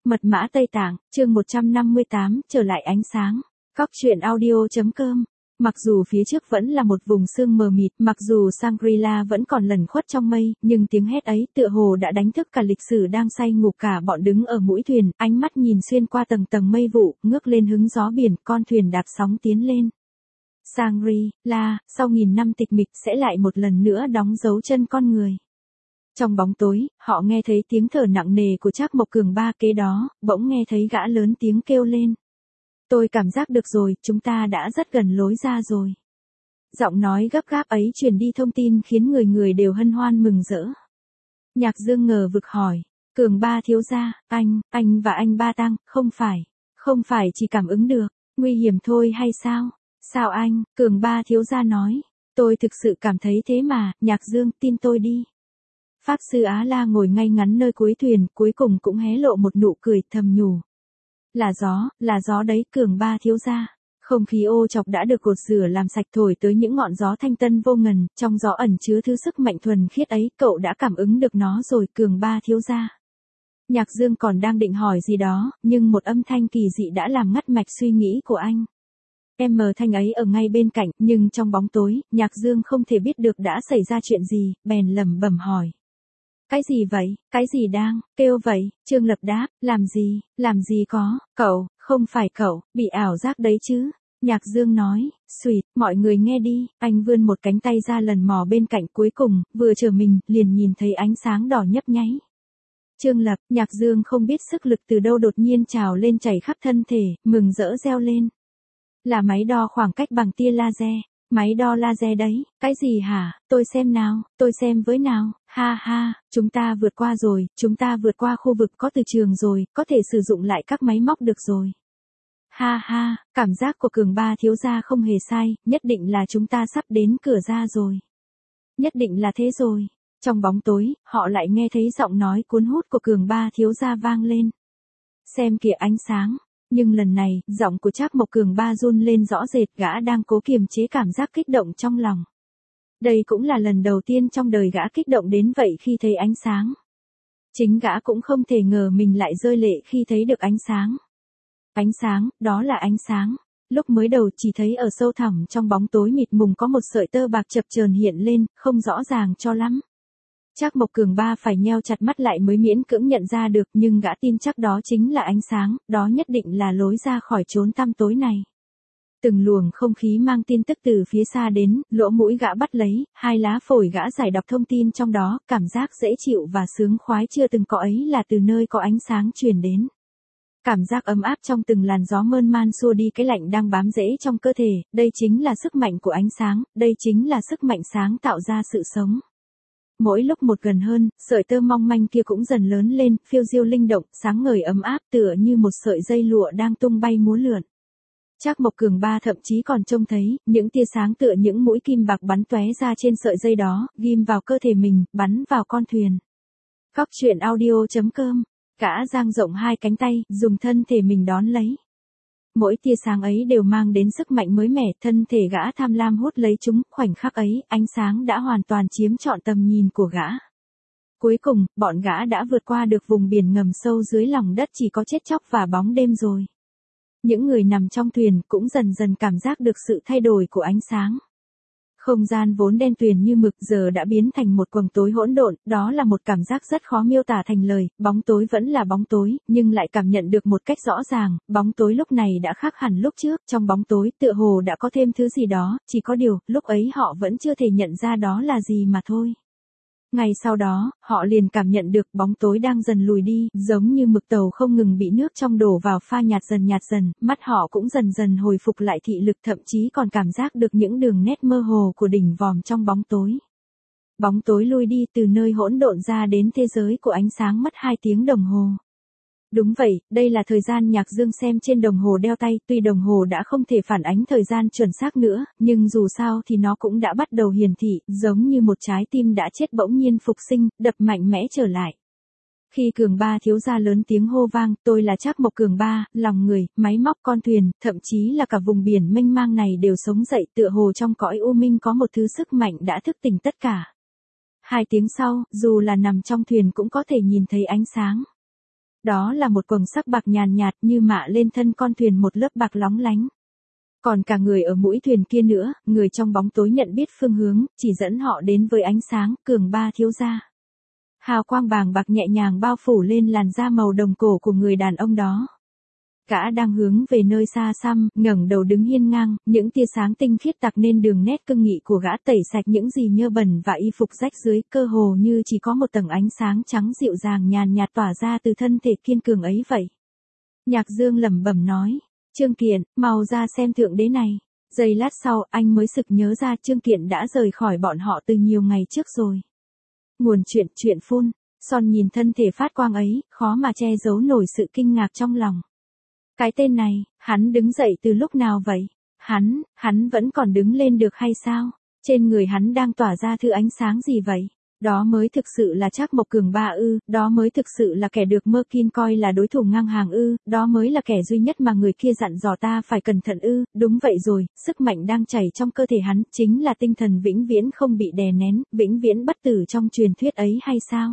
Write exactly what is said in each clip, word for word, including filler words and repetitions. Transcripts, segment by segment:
Mật mã Tây Tạng, chương một trăm năm mươi tám, trở lại ánh sáng. Góc truyện audio.com. Mặc dù phía trước vẫn là một vùng sương mờ mịt, mặc dù Shangri-La vẫn còn lẩn khuất trong mây, nhưng tiếng hét ấy tựa hồ đã đánh thức cả lịch sử đang say ngủ cả bọn đứng ở mũi thuyền, ánh mắt nhìn xuyên qua tầng tầng mây vụ, ngước lên hứng gió biển, con thuyền đạp sóng tiến lên. Shangri-La, sau nghìn năm tịch mịch sẽ lại một lần nữa đóng dấu chân con người. Trong bóng tối, họ nghe thấy tiếng thở nặng nề của Trác Mộc Cường ba, kế đó, bỗng nghe thấy gã lớn tiếng kêu lên. Tôi cảm giác được rồi, chúng ta đã rất gần lối ra rồi. Giọng nói gấp gáp ấy truyền đi thông tin khiến người người đều hân hoan mừng rỡ. Nhạc Dương ngờ vực hỏi, Cường ba thiếu gia, anh, anh và anh Ba Tăng, không phải, không phải chỉ cảm ứng được, nguy hiểm thôi hay sao? Sao anh? Cường ba thiếu gia nói, tôi thực sự cảm thấy thế mà, Nhạc Dương, tin tôi đi. Pháp sư Á La ngồi ngay ngắn nơi cuối thuyền, cuối cùng cũng hé lộ một nụ cười, thầm nhủ. Là gió, là gió đấy, Cường ba thiếu gia. Không khí ô chọc đã được gột rửa làm sạch, thổi tới những ngọn gió thanh tân vô ngần, trong gió ẩn chứa thứ sức mạnh thuần khiết ấy, cậu đã cảm ứng được nó rồi, Cường ba thiếu gia. Nhạc Dương còn đang định hỏi gì đó, nhưng một âm thanh kỳ dị đã làm ngắt mạch suy nghĩ của anh. Em mờ thanh ấy ở ngay bên cạnh, nhưng trong bóng tối, Nhạc Dương không thể biết được đã xảy ra chuyện gì, bèn lẩm bẩm hỏi. Cái gì vậy, cái gì đang, kêu vậy, Trương Lập đáp, làm gì, làm gì có, cậu, không phải cậu, bị ảo giác đấy chứ. Nhạc Dương nói, xùyt, mọi người nghe đi, anh vươn một cánh tay ra lần mò bên cạnh, cuối cùng, vừa trở mình, liền nhìn thấy ánh sáng đỏ nhấp nháy. Trương Lập, Nhạc Dương không biết sức lực từ đâu đột nhiên trào lên chảy khắp thân thể, mừng rỡ reo lên. Là máy đo khoảng cách bằng tia laser. Máy đo laser đấy, cái gì hả, tôi xem nào, tôi xem với nào, ha ha, chúng ta vượt qua rồi, chúng ta vượt qua khu vực có từ trường rồi, có thể sử dụng lại các máy móc được rồi. Ha ha, cảm giác của Cường ba thiếu gia không hề sai, nhất định là chúng ta sắp đến cửa ra rồi. Nhất định là thế rồi. Trong bóng tối, họ lại nghe thấy giọng nói cuốn hút của Cường ba thiếu gia vang lên. Xem kìa ánh sáng. Nhưng lần này, giọng của Trác Mộc Cường ba run lên rõ rệt, gã đang cố kiềm chế cảm giác kích động trong lòng. Đây cũng là lần đầu tiên trong đời gã kích động đến vậy khi thấy ánh sáng. Chính gã cũng không thể ngờ mình lại rơi lệ khi thấy được ánh sáng. Ánh sáng, đó là ánh sáng. Lúc mới đầu chỉ thấy ở sâu thẳm trong bóng tối mịt mùng có một sợi tơ bạc chập chờn hiện lên, không rõ ràng cho lắm. Trác Mộc Cường ba phải nheo chặt mắt lại mới miễn cưỡng nhận ra được, nhưng gã tin chắc đó chính là ánh sáng, đó nhất định là lối ra khỏi chốn tăm tối này. Từng luồng không khí mang tin tức từ phía xa đến, lỗ mũi gã bắt lấy, hai lá phổi gã giải đọc thông tin trong đó, cảm giác dễ chịu và sướng khoái chưa từng có ấy là từ nơi có ánh sáng truyền đến. Cảm giác ấm áp trong từng làn gió mơn man xua đi cái lạnh đang bám rễ trong cơ thể, đây chính là sức mạnh của ánh sáng, đây chính là sức mạnh sáng tạo ra sự sống. Mỗi lúc một gần hơn, sợi tơ mong manh kia cũng dần lớn lên, phiêu diêu linh động, sáng ngời ấm áp tựa như một sợi dây lụa đang tung bay múa lượn. Trác Mộc Cường ba thậm chí còn trông thấy, những tia sáng tựa những mũi kim bạc bắn tóe ra trên sợi dây đó, ghim vào cơ thể mình, bắn vào con thuyền. Góc truyện audio.com. Gã dang rộng hai cánh tay, dùng thân thể mình đón lấy. Mỗi tia sáng ấy đều mang đến sức mạnh mới mẻ, thân thể gã tham lam hút lấy chúng, khoảnh khắc ấy, ánh sáng đã hoàn toàn chiếm trọn tầm nhìn của gã. Cuối cùng, bọn gã đã vượt qua được vùng biển ngầm sâu dưới lòng đất chỉ có chết chóc và bóng đêm rồi. Những người nằm trong thuyền cũng dần dần cảm giác được sự thay đổi của ánh sáng. Không gian vốn đen tuyền như mực giờ đã biến thành một quầng tối hỗn độn, đó là một cảm giác rất khó miêu tả thành lời, bóng tối vẫn là bóng tối, nhưng lại cảm nhận được một cách rõ ràng, bóng tối lúc này đã khác hẳn lúc trước, trong bóng tối tựa hồ đã có thêm thứ gì đó, chỉ có điều, lúc ấy họ vẫn chưa thể nhận ra đó là gì mà thôi. Ngày sau đó, họ liền cảm nhận được bóng tối đang dần lùi đi, giống như mực tàu không ngừng bị nước trong đổ vào pha nhạt dần nhạt dần, mắt họ cũng dần dần hồi phục lại thị lực, thậm chí còn cảm giác được những đường nét mơ hồ của đỉnh vòm trong bóng tối. Bóng tối lui đi, từ nơi hỗn độn ra đến thế giới của ánh sáng mất hai tiếng đồng hồ. Đúng vậy, đây là thời gian Nhạc Dương xem trên đồng hồ đeo tay, tuy đồng hồ đã không thể phản ánh thời gian chuẩn xác nữa, nhưng dù sao thì nó cũng đã bắt đầu hiển thị, giống như một trái tim đã chết bỗng nhiên phục sinh, đập mạnh mẽ trở lại. Khi Cường ba thiếu gia lớn tiếng hô vang, tôi là Trác Mộc Cường ba, lòng người, máy móc, con thuyền, thậm chí là cả vùng biển mênh mang này đều sống dậy, tựa hồ trong cõi u minh có một thứ sức mạnh đã thức tỉnh tất cả. Hai tiếng sau, dù là nằm trong thuyền cũng có thể nhìn thấy ánh sáng. Đó là một quầng sắc bạc nhàn nhạt như mạ lên thân con thuyền một lớp bạc lóng lánh. Còn cả người ở mũi thuyền kia nữa, người trong bóng tối nhận biết phương hướng, chỉ dẫn họ đến với ánh sáng, Cường Ba thiếu gia. Hào quang vàng bạc nhẹ nhàng bao phủ lên làn da màu đồng cổ của người đàn ông đó. Gã đang hướng về nơi xa xăm, ngẩng đầu đứng hiên ngang, những tia sáng tinh khiết tạc nên đường nét cương nghị của gã, tẩy sạch những gì nhơ bẩn và y phục rách dưới, cơ hồ như chỉ có một tầng ánh sáng trắng dịu dàng nhàn nhạt tỏa ra từ thân thể kiên cường ấy vậy. Nhạc Dương lẩm bẩm nói, Trương Kiện, mau ra xem thượng đế này. Giây lát sau, anh mới sực nhớ ra Trương Kiện đã rời khỏi bọn họ từ nhiều ngày trước rồi. Nguồn chuyện truyện phun, Son nhìn thân thể phát quang ấy, khó mà che giấu nổi sự kinh ngạc trong lòng. Cái tên này, hắn đứng dậy từ lúc nào vậy? Hắn, hắn vẫn còn đứng lên được hay sao? Trên người hắn đang tỏa ra thứ ánh sáng gì vậy? Đó mới thực sự là Trác Mộc Cường Ba ư, đó mới thực sự là kẻ được Merkin coi là đối thủ ngang hàng ư, đó mới là kẻ duy nhất mà người kia dặn dò ta phải cẩn thận ư, đúng vậy rồi, sức mạnh đang chảy trong cơ thể hắn, chính là tinh thần vĩnh viễn không bị đè nén, vĩnh viễn bất tử trong truyền thuyết ấy hay sao?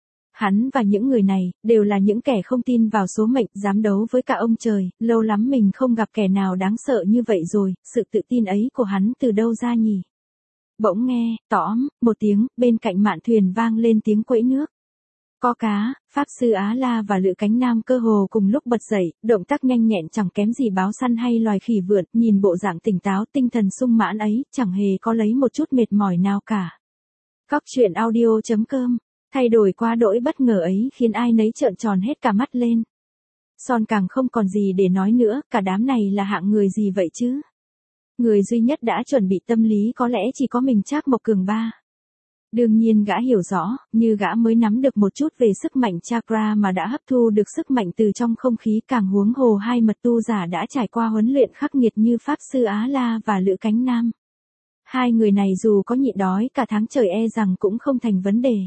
Hắn và những người này, đều là những kẻ không tin vào số mệnh, dám đấu với cả ông trời, lâu lắm mình không gặp kẻ nào đáng sợ như vậy rồi, sự tự tin ấy của hắn từ đâu ra nhỉ? Bỗng nghe, tõm, một tiếng, bên cạnh mạn thuyền vang lên tiếng quẫy nước. Có cá, Pháp Sư Á La và Lữ Cánh Nam cơ hồ cùng lúc bật dậy, động tác nhanh nhẹn chẳng kém gì báo săn hay loài khỉ vượn, nhìn bộ dạng tỉnh táo, tinh thần sung mãn ấy, chẳng hề có lấy một chút mệt mỏi nào cả. Cóc truyện audio chấm com, thay đổi quá đỗi bất ngờ ấy khiến ai nấy trợn tròn hết cả mắt lên. Son càng không còn gì để nói nữa, cả đám này là hạng người gì vậy chứ? Người duy nhất đã chuẩn bị tâm lý có lẽ chỉ có mình Trác Mộc Cường Ba. Đương nhiên gã hiểu rõ, như gã mới nắm được một chút về sức mạnh chakra mà đã hấp thu được sức mạnh từ trong không khí, càng huống hồ hai mật tu giả đã trải qua huấn luyện khắc nghiệt như Pháp Sư Á La và Lữ Cánh Nam. Hai người này dù có nhịn đói cả tháng trời e rằng cũng không thành vấn đề.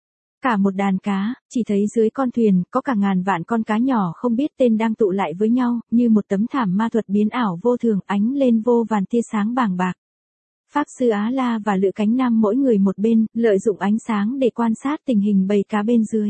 Cả một đàn cá, chỉ thấy dưới con thuyền, có cả ngàn vạn con cá nhỏ không biết tên đang tụ lại với nhau, như một tấm thảm ma thuật biến ảo vô thường, ánh lên vô vàn tia sáng bàng bạc. Pháp Sư Á La và Lữ Cánh Nam mỗi người một bên, lợi dụng ánh sáng để quan sát tình hình bầy cá bên dưới.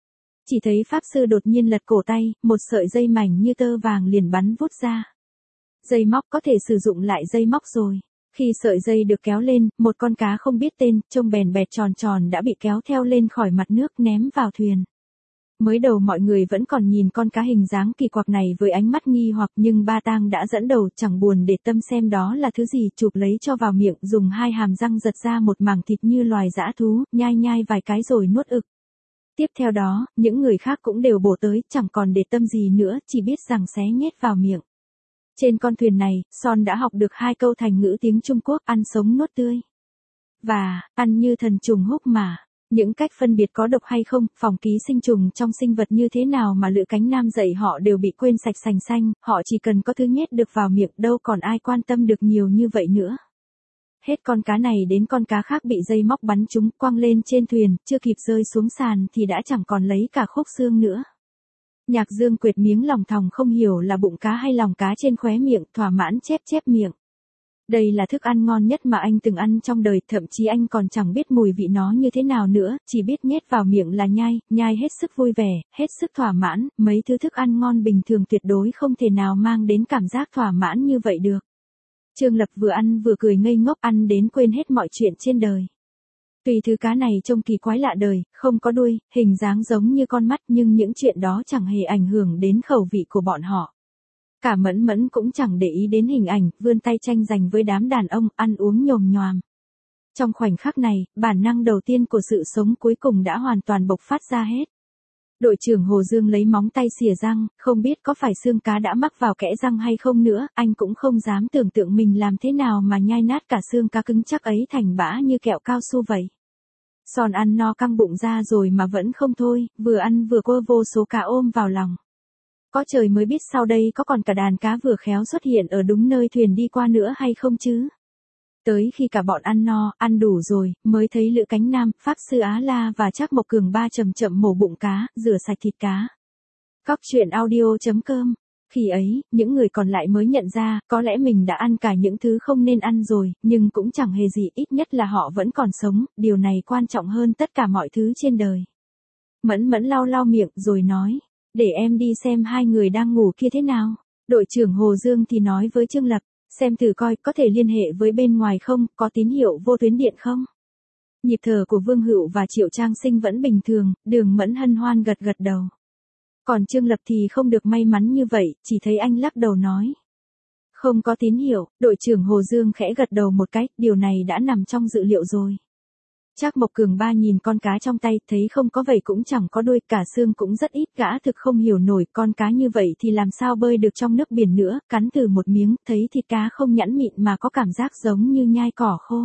Chỉ thấy Pháp Sư đột nhiên lật cổ tay, một sợi dây mảnh như tơ vàng liền bắn vút ra. Dây móc có thể sử dụng lại dây móc rồi. Khi sợi dây được kéo lên, một con cá không biết tên, trông bèn bẹt tròn tròn đã bị kéo theo lên khỏi mặt nước ném vào thuyền. Mới đầu mọi người vẫn còn nhìn con cá hình dáng kỳ quặc này với ánh mắt nghi hoặc, nhưng Ba Tang đã dẫn đầu, chẳng buồn để tâm xem đó là thứ gì, chụp lấy cho vào miệng, dùng hai hàm răng giật ra một mảng thịt như loài dã thú, nhai nhai vài cái rồi nuốt ực. Tiếp theo đó, những người khác cũng đều bổ tới, chẳng còn để tâm gì nữa, chỉ biết rằng xé nhét vào miệng. Trên con thuyền này, Son đã học được hai câu thành ngữ tiếng Trung Quốc, ăn sống nuốt tươi. Và, ăn như thần trùng húc mà. Những cách phân biệt có độc hay không, phòng ký sinh trùng trong sinh vật như thế nào mà Lữ Cánh Nam dạy họ đều bị quên sạch sành xanh, họ chỉ cần có thứ nhét được vào miệng, đâu còn ai quan tâm được nhiều như vậy nữa. Hết con cá này đến con cá khác bị dây móc bắn trúng, quăng lên trên thuyền, chưa kịp rơi xuống sàn thì đã chẳng còn lấy cả khúc xương nữa. Nhạc Dương quệt miếng lòng thòng không hiểu là bụng cá hay lòng cá trên khóe miệng, thỏa mãn chép chép miệng. Đây là thức ăn ngon nhất mà anh từng ăn trong đời, thậm chí anh còn chẳng biết mùi vị nó như thế nào nữa, chỉ biết nhét vào miệng là nhai, nhai hết sức vui vẻ, hết sức thỏa mãn, mấy thứ thức ăn ngon bình thường tuyệt đối không thể nào mang đến cảm giác thỏa mãn như vậy được. Trương Lập vừa ăn vừa cười ngây ngốc, ăn đến quên hết mọi chuyện trên đời. Tuy thứ cá này trông kỳ quái lạ đời, không có đuôi, hình dáng giống như con mắt, nhưng những chuyện đó chẳng hề ảnh hưởng đến khẩu vị của bọn họ. Cả Mẫn Mẫn cũng chẳng để ý đến hình ảnh, vươn tay tranh giành với đám đàn ông, ăn uống nhồm nhoàm. Trong khoảnh khắc này, bản năng đầu tiên của sự sống cuối cùng đã hoàn toàn bộc phát ra hết. Đội trưởng Hồ Dương lấy móng tay xìa răng, không biết có phải xương cá đã mắc vào kẽ răng hay không nữa, anh cũng không dám tưởng tượng mình làm thế nào mà nhai nát cả xương cá cứng chắc ấy thành bã như kẹo cao su vậy. Son ăn no căng bụng ra rồi mà vẫn không thôi, vừa ăn vừa quơ vô số cá ôm vào lòng. Có trời mới biết sau đây có còn cả đàn cá vừa khéo xuất hiện ở đúng nơi thuyền đi qua nữa hay không chứ. Tới khi cả bọn ăn no, ăn đủ rồi, mới thấy Lữ Cánh Nam, Pháp Sư Á La và Trác Mộc Cường Ba chậm chậm mổ bụng cá, rửa sạch thịt cá. Cóc truyện audio chấm com. Khi ấy, những người còn lại mới nhận ra, có lẽ mình đã ăn cả những thứ không nên ăn rồi, nhưng cũng chẳng hề gì, ít nhất là họ vẫn còn sống, điều này quan trọng hơn tất cả mọi thứ trên đời. Mẫn Mẫn lau lau miệng rồi nói, Để em đi xem hai người đang ngủ kia thế nào. Đội trưởng Hồ Dương thì nói với Trương Lập, xem thử coi có thể liên hệ với bên ngoài không, có tín hiệu vô tuyến điện không. Nhịp thở của Vương Hữu và Triệu Trang Sinh vẫn bình thường, Đường Mẫn hân hoan gật gật đầu. Còn Trương Lập thì không được may mắn như vậy, chỉ thấy anh lắc đầu nói. Không có tín hiệu, đội trưởng Hồ Dương khẽ gật đầu một cái, điều này đã nằm trong dự liệu rồi. Trác Mộc Cường Ba nhìn con cá trong tay, thấy không có vảy cũng chẳng có đuôi, cả xương cũng rất ít, gã thực không hiểu nổi, con cá như vậy thì làm sao bơi được trong nước biển nữa, cắn từ một miếng, thấy thịt cá không nhẵn mịn mà có cảm giác giống như nhai cỏ khô.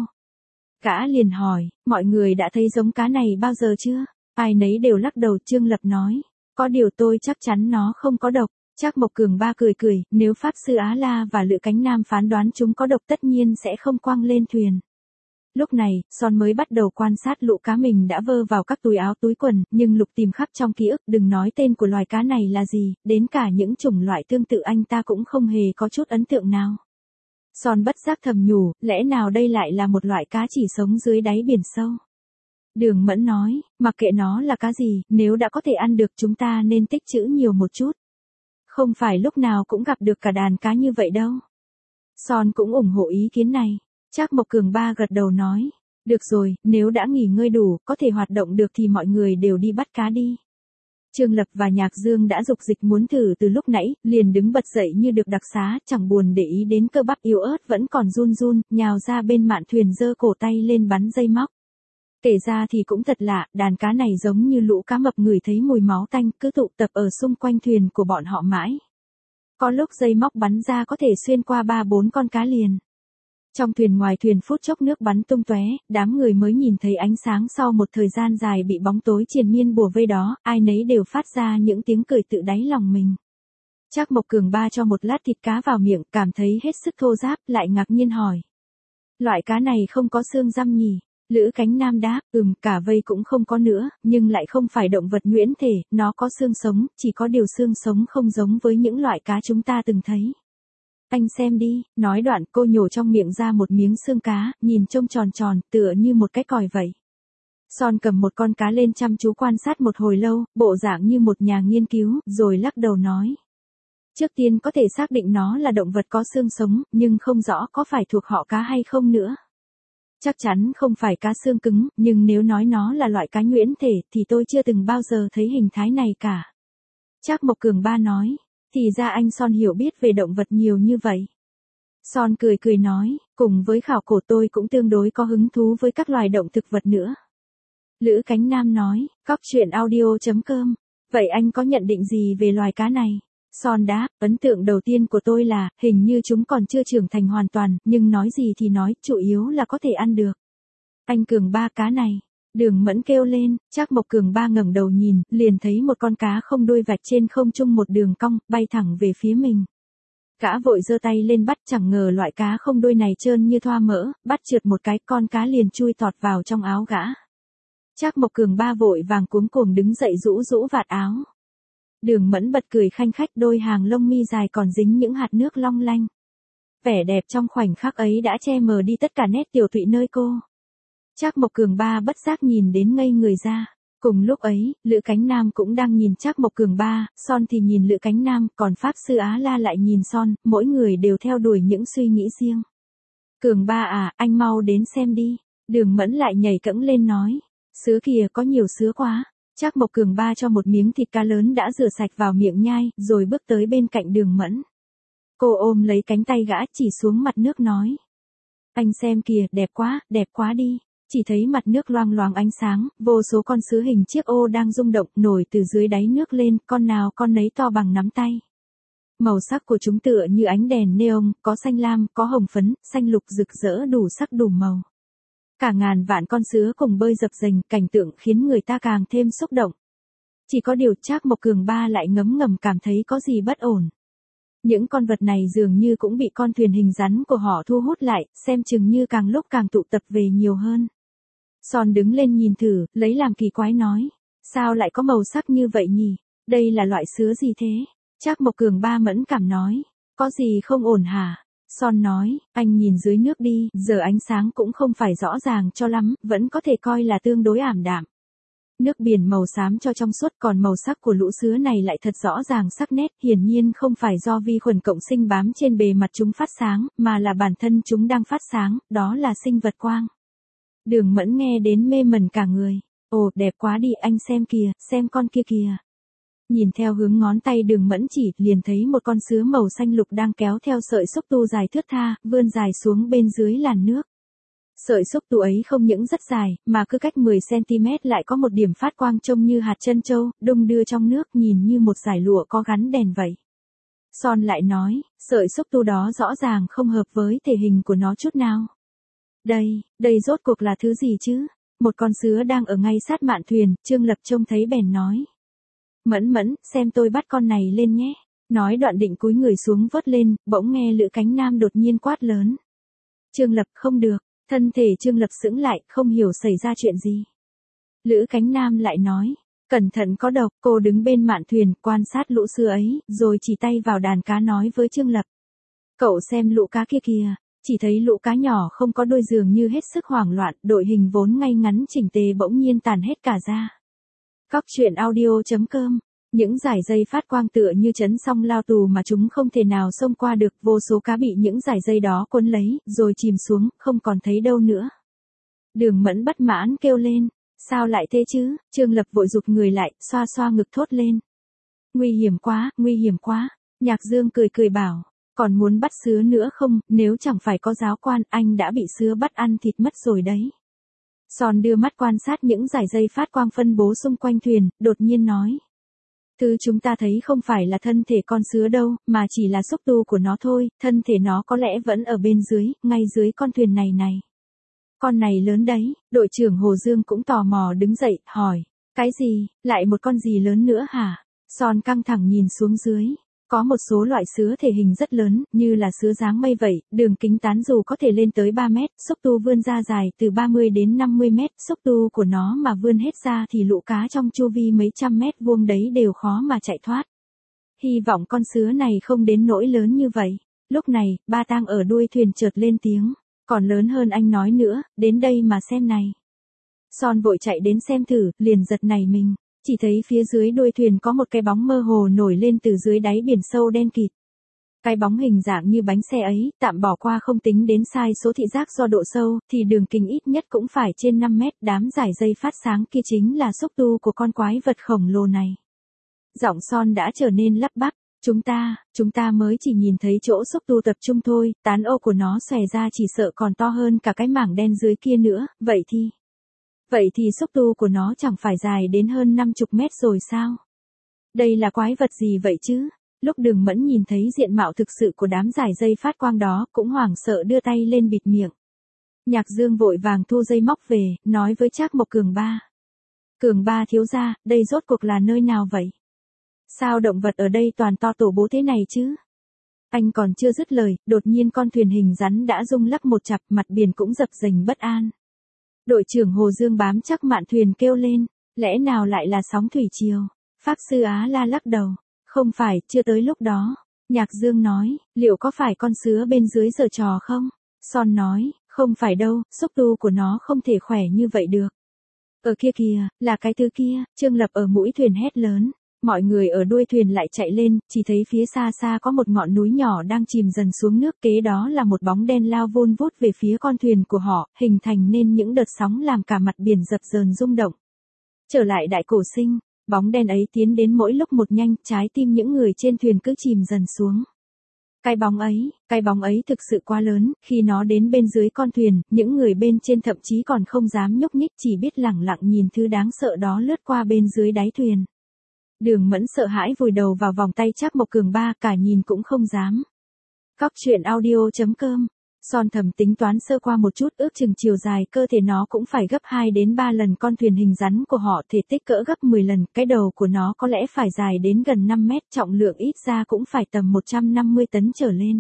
Gã liền hỏi, mọi người đã thấy giống cá này bao giờ chưa? Ai nấy đều lắc đầu. Trương Lập nói, có điều tôi chắc chắn nó không có độc. Trác Mộc Cường Ba cười cười, nếu Pháp Sư Á La và Lữ Cánh Nam phán đoán chúng có độc tất nhiên sẽ không quăng lên thuyền. Lúc này, Son mới bắt đầu quan sát lũ cá mình đã vơ vào các túi áo túi quần, nhưng Lục tìm khắp trong ký ức, đừng nói tên của loài cá này là gì, đến cả những chủng loại tương tự anh ta cũng không hề có chút ấn tượng nào. Son bất giác thầm nhủ, lẽ nào đây lại là một loại cá chỉ sống dưới đáy biển sâu. Đường Mẫn nói, mặc kệ nó là cá gì, nếu đã có thể ăn được chúng ta nên tích trữ nhiều một chút. Không phải lúc nào cũng gặp được cả đàn cá như vậy đâu. Son cũng ủng hộ ý kiến này. Trác Mộc Cường Ba gật đầu nói, được rồi, nếu đã nghỉ ngơi đủ, có thể hoạt động được thì mọi người đều đi bắt cá đi. Trương Lập và Nhạc Dương đã dục dịch muốn thử từ lúc nãy, liền đứng bật dậy như được đặc xá, chẳng buồn để ý đến cơ bắp yếu ớt vẫn còn run run, nhào ra bên mạn thuyền giơ cổ tay lên bắn dây móc. Kể ra thì cũng thật lạ, đàn cá này giống như lũ cá mập ngửi thấy mùi máu tanh, cứ tụ tập ở xung quanh thuyền của bọn họ mãi. Có lúc dây móc bắn ra có thể xuyên qua ba bốn con cá liền. Trong thuyền ngoài thuyền phút chốc nước bắn tung tóe, đám người mới nhìn thấy ánh sáng sau một thời gian dài bị bóng tối triền miên bùa vây đó, ai nấy đều phát ra những tiếng cười tự đáy lòng mình. Trác Mộc Cường Ba cho một lát thịt cá vào miệng, cảm thấy hết sức thô ráp, lại ngạc nhiên hỏi. Loại cá này không có xương răm nhỉ? Lữ Cánh Nam đáp, ừm, cả vây cũng không có nữa, nhưng lại không phải động vật nhuyễn thể, nó có xương sống, chỉ có điều xương sống không giống với những loại cá chúng ta từng thấy. Anh xem đi, nói đoạn cô nhổ trong miệng ra một miếng xương cá, nhìn trông tròn tròn, tựa như một cái còi vậy. Son cầm một con cá lên chăm chú quan sát một hồi lâu, bộ dạng như một nhà nghiên cứu, rồi lắc đầu nói. Trước tiên có thể xác định nó là động vật có xương sống, nhưng không rõ có phải thuộc họ cá hay không nữa. Chắc chắn không phải cá xương cứng, nhưng nếu nói nó là loại cá nhuyễn thể thì tôi chưa từng bao giờ thấy hình thái này cả. Trác Mộc Cường Ba nói, thì ra anh Son hiểu biết về động vật nhiều như vậy. Son cười cười nói, cùng với khảo cổ tôi cũng tương đối có hứng thú với các loài động thực vật nữa. Lữ Cánh Nam nói, cóc truyện audio chấm com, vậy anh có nhận định gì về loài cá này? Son đáp, ấn tượng đầu tiên của tôi là, hình như chúng còn chưa trưởng thành hoàn toàn, nhưng nói gì thì nói, chủ yếu là có thể ăn được. Anh Cường Ba, cá này. Đường Mẫn kêu lên, Trác Mộc Cường Ba ngẩng đầu nhìn, liền thấy một con cá không đuôi vạch trên không trung một đường cong, bay thẳng về phía mình. Gã vội giơ tay lên bắt, chẳng ngờ loại cá không đuôi này trơn như thoa mỡ, bắt trượt một cái, con cá liền chui tọt vào trong áo gã. Trác Mộc Cường Ba vội vàng cuống cuồng đứng dậy rũ rũ vạt áo. Đường Mẫn bật cười khanh khách, đôi hàng lông mi dài còn dính những hạt nước long lanh. Vẻ đẹp trong khoảnh khắc ấy đã che mờ đi tất cả nét tiều tụy nơi cô. Trác Mộc Cường Ba bất giác nhìn đến ngây người ra. Cùng lúc ấy, Lữ Cánh Nam cũng đang nhìn Trác Mộc Cường Ba, Son thì nhìn Lữ Cánh Nam, còn Pháp Sư Á La lại nhìn Son, mỗi người đều theo đuổi những suy nghĩ riêng. Cường Ba à, anh mau đến xem đi. Đường Mẫn lại nhảy cẫng lên nói. Sứa kìa, có nhiều sứa quá. Trác Mộc Cường Ba cho một miếng thịt cá lớn đã rửa sạch vào miệng nhai, rồi bước tới bên cạnh Đường Mẫn. Cô ôm lấy cánh tay gã chỉ xuống mặt nước nói. Anh xem kìa, đẹp quá, đẹp quá đi. Chỉ thấy mặt nước loang loáng ánh sáng, vô số con sứa hình chiếc ô đang rung động, nổi từ dưới đáy nước lên, con nào con nấy to bằng nắm tay. Màu sắc của chúng tựa như ánh đèn neon, có xanh lam, có hồng phấn, xanh lục rực rỡ đủ sắc đủ màu. Cả ngàn vạn con sứa cùng bơi dập dềnh, cảnh tượng khiến người ta càng thêm xúc động. Chỉ có điều Trác Mộc Cường Ba lại ngấm ngầm cảm thấy có gì bất ổn. Những con vật này dường như cũng bị con thuyền hình rắn của họ thu hút lại, xem chừng như càng lúc càng tụ tập về nhiều hơn. Son đứng lên nhìn thử, lấy làm kỳ quái nói. Sao lại có màu sắc như vậy nhỉ? Đây là loại sứa gì thế? Trác Mộc Cường Ba mẫn cảm nói. Có gì không ổn hả? Son nói, anh nhìn dưới nước đi, giờ ánh sáng cũng không phải rõ ràng cho lắm, vẫn có thể coi là tương đối ảm đạm. Nước biển màu xám cho trong suốt, còn màu sắc của lũ sứa này lại thật rõ ràng sắc nét, hiển nhiên không phải do vi khuẩn cộng sinh bám trên bề mặt chúng phát sáng, mà là bản thân chúng đang phát sáng, đó là sinh vật quang. Đường Mẫn nghe đến mê mẩn cả người. Ồ, đẹp quá đi, anh xem kìa, xem con kia kìa. Nhìn theo hướng ngón tay Đường Mẫn chỉ, liền thấy một con sứa màu xanh lục đang kéo theo sợi xúc tu dài thướt tha, vươn dài xuống bên dưới làn nước. Sợi xúc tu ấy không những rất dài, mà cứ cách mười xăng ti mét lại có một điểm phát quang trông như hạt trân châu, đung đưa trong nước, nhìn như một dải lụa có gắn đèn vậy. Son lại nói, sợi xúc tu đó rõ ràng không hợp với thể hình của nó chút nào. Đây, đây rốt cuộc là thứ gì chứ? Một con sứa đang ở ngay sát mạn thuyền, Trương Lập trông thấy bèn nói. Mẫn Mẫn, xem tôi bắt con này lên nhé. Nói đoạn định cúi người xuống vớt lên, bỗng nghe Lữ Cánh Nam đột nhiên quát lớn. Trương Lập, không được. Thân thể Trương Lập sững lại, không hiểu xảy ra chuyện gì. Lữ Cánh Nam lại nói, cẩn thận có độc. Cô đứng bên mạn thuyền, quan sát lũ sứa ấy, rồi chỉ tay vào đàn cá nói với Trương Lập. Cậu xem lũ cá kia kìa. Chỉ thấy lũ cá nhỏ không có đuôi, dường như hết sức hoảng loạn, đội hình vốn ngay ngắn chỉnh tề bỗng nhiên tàn hết cả ra. Cóc truyện audio chấm com. Những dải dây phát quang tựa như chấn song lao tù mà chúng không thể nào xông qua được, vô số cá bị những dải dây đó cuốn lấy, rồi chìm xuống, không còn thấy đâu nữa. Đường Mẫn bất mãn kêu lên, sao lại thế chứ? Trương Lập vội giục người lại, xoa xoa ngực thốt lên. Nguy hiểm quá, nguy hiểm quá. Nhạc Dương cười cười bảo, còn muốn bắt sứa nữa không, nếu chẳng phải có giáo quan, anh đã bị sứa bắt ăn thịt mất rồi đấy. Son đưa mắt quan sát những dải dây phát quang phân bố xung quanh thuyền, đột nhiên nói. Thứ chúng ta thấy không phải là thân thể con sứa đâu, mà chỉ là xúc tu của nó thôi, thân thể nó có lẽ vẫn ở bên dưới, ngay dưới con thuyền này này. Con này lớn đấy, đội trưởng Hồ Dương cũng tò mò đứng dậy, hỏi. Cái gì, lại một con gì lớn nữa hả? Son căng thẳng nhìn xuống dưới. Có một số loại sứa thể hình rất lớn, như là sứa dáng mây vậy, đường kính tán dù có thể lên tới ba mét, xúc tu vươn ra dài từ ba mươi đến năm mươi mét, xúc tu của nó mà vươn hết ra thì lũ cá trong chu vi mấy trăm mét vuông đấy đều khó mà chạy thoát. Hy vọng con sứa này không đến nỗi lớn như vậy. Lúc này, Ba Tang ở đuôi thuyền chợt lên tiếng, còn lớn hơn anh nói nữa, đến đây mà xem này. Son vội chạy đến xem thử, liền giật nảy mình. Chỉ thấy phía dưới đuôi thuyền có một cái bóng mơ hồ nổi lên từ dưới đáy biển sâu đen kịt. Cái bóng hình dạng như bánh xe ấy, tạm bỏ qua không tính đến sai số thị giác do độ sâu, thì đường kính ít nhất cũng phải trên năm mét, đám dải dây phát sáng kia chính là xúc tu của con quái vật khổng lồ này. Giọng Son đã trở nên lắp bắp, chúng ta, chúng ta mới chỉ nhìn thấy chỗ xúc tu tập trung thôi, tán ô của nó xòe ra chỉ sợ còn to hơn cả cái mảng đen dưới kia nữa, vậy thì... Vậy thì xúc tu của nó chẳng phải dài đến hơn năm mươi mét rồi sao? Đây là quái vật gì vậy chứ? Lúc Đường Mẫn nhìn thấy diện mạo thực sự của đám dải dây phát quang đó, cũng hoảng sợ đưa tay lên bịt miệng. Nhạc Dương vội vàng thu dây móc về, nói với Trác Mộc Cường Ba. Cường Ba thiếu gia, đây rốt cuộc là nơi nào vậy? Sao động vật ở đây toàn to tổ bố thế này chứ? Anh còn chưa dứt lời, đột nhiên con thuyền hình rắn đã rung lắc một chặp, mặt biển cũng dập dềnh bất an. Đội trưởng Hồ Dương bám chắc mạn thuyền kêu lên, lẽ nào lại là sóng thủy triều? Pháp sư Á La lắc đầu, không phải, chưa tới lúc đó. Nhạc Dương nói, liệu có phải con sứa bên dưới giở trò không? Son nói, không phải đâu, xúc tu của nó không thể khỏe như vậy được. Ở kia kìa, là cái thứ kia. Trương Lập ở mũi thuyền hét lớn. Mọi người ở đuôi thuyền lại chạy lên, chỉ thấy phía xa xa có một ngọn núi nhỏ đang chìm dần xuống nước, kế đó là một bóng đen lao vun vút về phía con thuyền của họ, hình thành nên những đợt sóng làm cả mặt biển dập dờn rung động. Trở lại Đại Cổ Sinh, bóng đen ấy tiến đến mỗi lúc một nhanh, trái tim những người trên thuyền cứ chìm dần xuống. Cái bóng ấy, cái bóng ấy thực sự quá lớn, khi nó đến bên dưới con thuyền, những người bên trên thậm chí còn không dám nhúc nhích, chỉ biết lẳng lặng nhìn thứ đáng sợ đó lướt qua bên dưới đáy thuyền. Đường Mẫn sợ hãi vùi đầu vào vòng tay Trác Mộc Cường Ba, cả nhìn cũng không dám. Cóc truyện audio chấm com. Son thầm tính toán sơ qua một chút, ước chừng chiều dài cơ thể nó cũng phải gấp hai đến ba lần con thuyền hình rắn của họ, thể tích cỡ gấp mười lần, cái đầu của nó có lẽ phải dài đến gần năm mét, trọng lượng ít ra cũng phải tầm một trăm năm mươi tấn trở lên.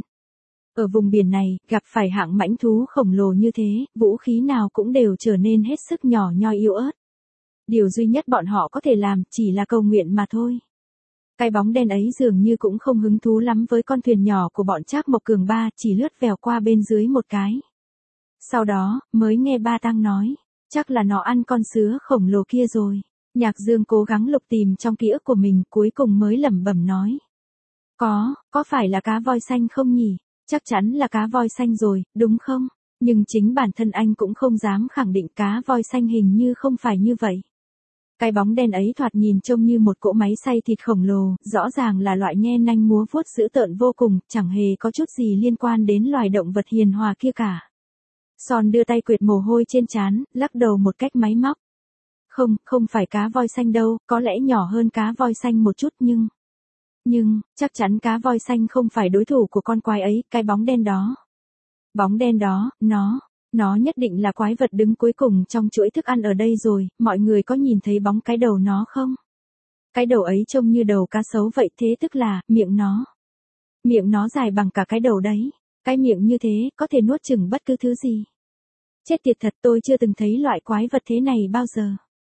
Ở vùng biển này, gặp phải hạng mãnh thú khổng lồ như thế, vũ khí nào cũng đều trở nên hết sức nhỏ nhoi yếu ớt. Điều duy nhất bọn họ có thể làm chỉ là cầu nguyện mà thôi. Cái bóng đen ấy dường như cũng không hứng thú lắm với con thuyền nhỏ của bọn Trác Mộc Cường Ba, chỉ lướt vèo qua bên dưới một cái. Sau đó, mới nghe Ba Tang nói, chắc là nó ăn con sứa khổng lồ kia rồi. Nhạc Dương cố gắng lục tìm trong ký ức của mình, cuối cùng mới lẩm bẩm nói. Có, có phải là cá voi xanh không nhỉ? Chắc chắn là cá voi xanh rồi, đúng không? Nhưng chính bản thân anh cũng không dám khẳng định cá voi xanh hình như không phải như vậy. Cái bóng đen ấy thoạt nhìn trông như một cỗ máy xay thịt khổng lồ, rõ ràng là loại nhe nanh múa vuốt dữ tợn vô cùng, chẳng hề có chút gì liên quan đến loài động vật hiền hòa kia cả. Son đưa tay quệt mồ hôi trên trán, lắc đầu một cách máy móc. Không, không phải cá voi xanh đâu, có lẽ nhỏ hơn cá voi xanh một chút nhưng... Nhưng, chắc chắn cá voi xanh không phải đối thủ của con quái ấy, cái bóng đen đó. Bóng đen đó, nó, nó nhất định là quái vật đứng cuối cùng trong chuỗi thức ăn ở đây rồi, mọi người có nhìn thấy bóng cái đầu nó không? Cái đầu ấy trông như đầu cá sấu vậy, thế tức là, miệng nó. Miệng nó dài bằng cả cái đầu đấy, cái miệng như thế, có thể nuốt chửng bất cứ thứ gì. Chết tiệt thật, tôi chưa từng thấy loại quái vật thế này bao giờ.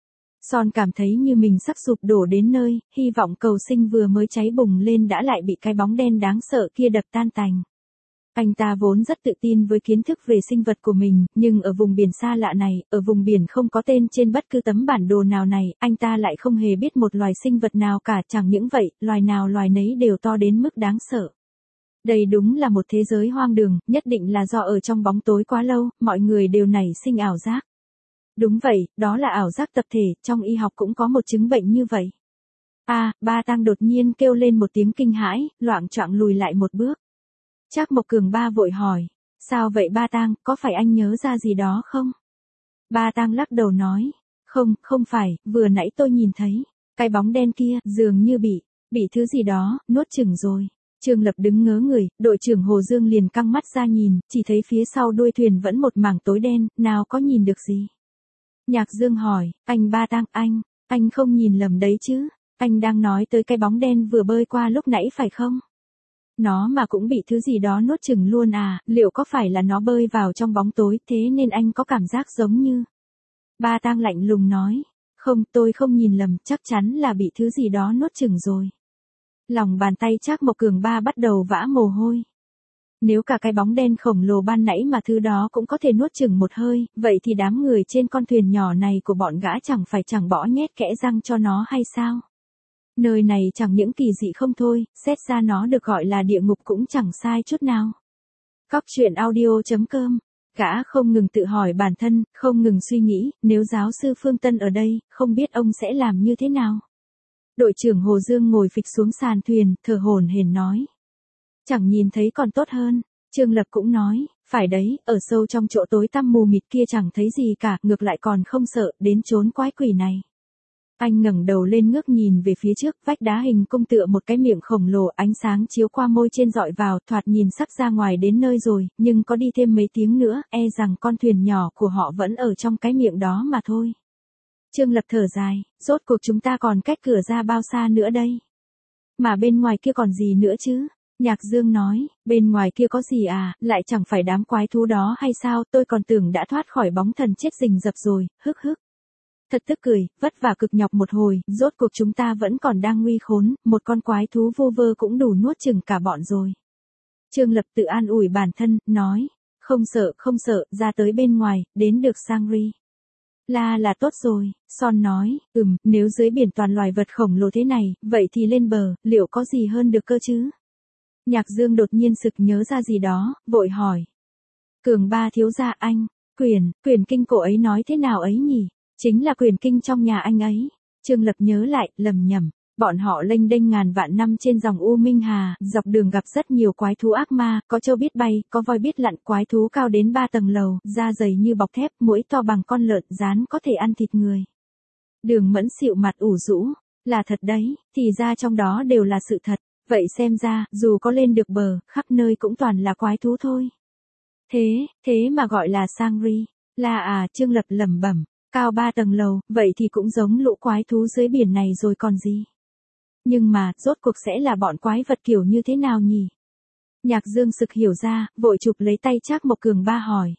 Son cảm thấy như mình sắp sụp đổ đến nơi, hy vọng cầu sinh vừa mới cháy bùng lên đã lại bị cái bóng đen đáng sợ kia đập tan tành. Anh ta vốn rất tự tin với kiến thức về sinh vật của mình, nhưng ở vùng biển xa lạ này, ở vùng biển không có tên trên bất cứ tấm bản đồ nào này, anh ta lại không hề biết một loài sinh vật nào cả, chẳng những vậy, loài nào loài nấy đều to đến mức đáng sợ. Đây đúng là một thế giới hoang đường, nhất định là do ở trong bóng tối quá lâu, mọi người đều nảy sinh ảo giác. Đúng vậy, đó là ảo giác tập thể, trong y học cũng có một chứng bệnh như vậy. À, Ba Tang đột nhiên kêu lên một tiếng kinh hãi, loạng choạng lùi lại một bước. Trác Mộc Cường Ba vội hỏi, sao vậy Ba Tang, có phải anh nhớ ra gì đó không? Ba Tang lắc đầu nói, không, không phải, vừa nãy tôi nhìn thấy, cái bóng đen kia, dường như bị, bị thứ gì đó, nuốt chửng rồi. Trương Lập đứng ngớ người, đội trưởng Hồ Dương liền căng mắt ra nhìn, chỉ thấy phía sau đuôi thuyền vẫn một mảng tối đen, nào có nhìn được gì. Nhạc Dương hỏi, anh Ba Tang, anh, anh không nhìn lầm đấy chứ, anh đang nói tới cái bóng đen vừa bơi qua lúc nãy phải không? Nó mà cũng bị thứ gì đó nuốt chửng luôn à, liệu có phải là nó bơi vào trong bóng tối thế nên anh có cảm giác giống như... Ba Tang lạnh lùng nói, không, tôi không nhìn lầm, chắc chắn là bị thứ gì đó nuốt chửng rồi. Lòng bàn tay Trác Mộc Cường Ba bắt đầu vã mồ hôi. Nếu cả cái bóng đen khổng lồ ban nãy mà thứ đó cũng có thể nuốt chửng một hơi, vậy thì đám người trên con thuyền nhỏ này của bọn gã chẳng phải chẳng bỏ nhét kẽ răng cho nó hay sao? Nơi này chẳng những kỳ dị không thôi, xét ra nó được gọi là địa ngục cũng chẳng sai chút nào. Cóc truyện audio chấm com. Gã không ngừng tự hỏi bản thân, không ngừng suy nghĩ, nếu giáo sư Phương Tân ở đây, không biết ông sẽ làm như thế nào. Đội trưởng Hồ Dương ngồi phịch xuống sàn thuyền, thở hổn hển nói. Chẳng nhìn thấy còn tốt hơn. Trương Lập cũng nói, phải đấy, ở sâu trong chỗ tối tăm mù mịt kia chẳng thấy gì cả, ngược lại còn không sợ, đến chốn quái quỷ này. Anh ngẩng đầu lên ngước nhìn về phía trước, vách đá hình cung tựa một cái miệng khổng lồ, ánh sáng chiếu qua môi trên dọi vào, thoạt nhìn sắp ra ngoài đến nơi rồi, nhưng có đi thêm mấy tiếng nữa, e rằng con thuyền nhỏ của họ vẫn ở trong cái miệng đó mà thôi. Trương Lập thở dài, rốt cuộc chúng ta còn cách cửa ra bao xa nữa đây? Mà bên ngoài kia còn gì nữa chứ? Nhạc Dương nói, bên ngoài kia có gì à, lại chẳng phải đám quái thú đó hay sao, tôi còn tưởng đã thoát khỏi bóng thần chết rình rập rồi, hức hức. Thật tức cười, vất vả cực nhọc một hồi, rốt cuộc chúng ta vẫn còn đang nguy khốn, một con quái thú vô vơ cũng đủ nuốt chửng cả bọn rồi. Trương Lập tự an ủi bản thân, nói, không sợ, không sợ, ra tới bên ngoài, đến được Sangri. Là là tốt rồi, Son nói, ừm, nếu dưới biển toàn loài vật khổng lồ thế này, vậy thì lên bờ, liệu có gì hơn được cơ chứ? Nhạc Dương đột nhiên sực nhớ ra gì đó, vội hỏi. Cường Ba thiếu gia anh, quyển, quyển kinh cổ ấy nói thế nào ấy nhỉ? Chính là quyển kinh trong nhà anh ấy. Trương Lập nhớ lại, lầm nhầm. Bọn họ lênh đênh ngàn vạn năm trên dòng U Minh Hà, dọc đường gặp rất nhiều quái thú ác ma, có trâu biết bay, có voi biết lặn, quái thú cao đến ba tầng lầu, da dày như bọc thép, mũi to bằng con lợn, rán có thể ăn thịt người. Đường Mẫn xịu mặt ủ rũ, là thật đấy, thì ra trong đó đều là sự thật, vậy xem ra, dù có lên được bờ, khắp nơi cũng toàn là quái thú thôi. Thế, thế mà gọi là Sangri, là à, Trương Lập lẩm bẩm, cao ba tầng lầu, vậy thì cũng giống lũ quái thú dưới biển này rồi còn gì. Nhưng mà, rốt cuộc sẽ là bọn quái vật kiểu như thế nào nhỉ? Nhạc Dương sực hiểu ra, vội chụp lấy tay Trác Mộc Cường Ba hỏi.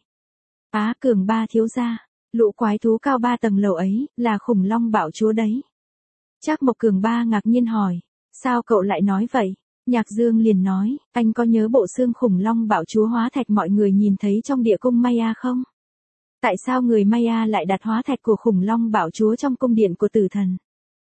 Á, Cường Ba thiếu gia, lũ quái thú cao ba tầng lầu ấy, là khủng long bạo chúa đấy. Trác Mộc Cường Ba ngạc nhiên hỏi, sao cậu lại nói vậy? Nhạc Dương liền nói, anh có nhớ bộ xương khủng long bạo chúa hóa thạch mọi người nhìn thấy trong địa cung Maya không? Tại sao người Maya lại đặt hóa thạch của khủng long bạo chúa trong cung điện của tử thần?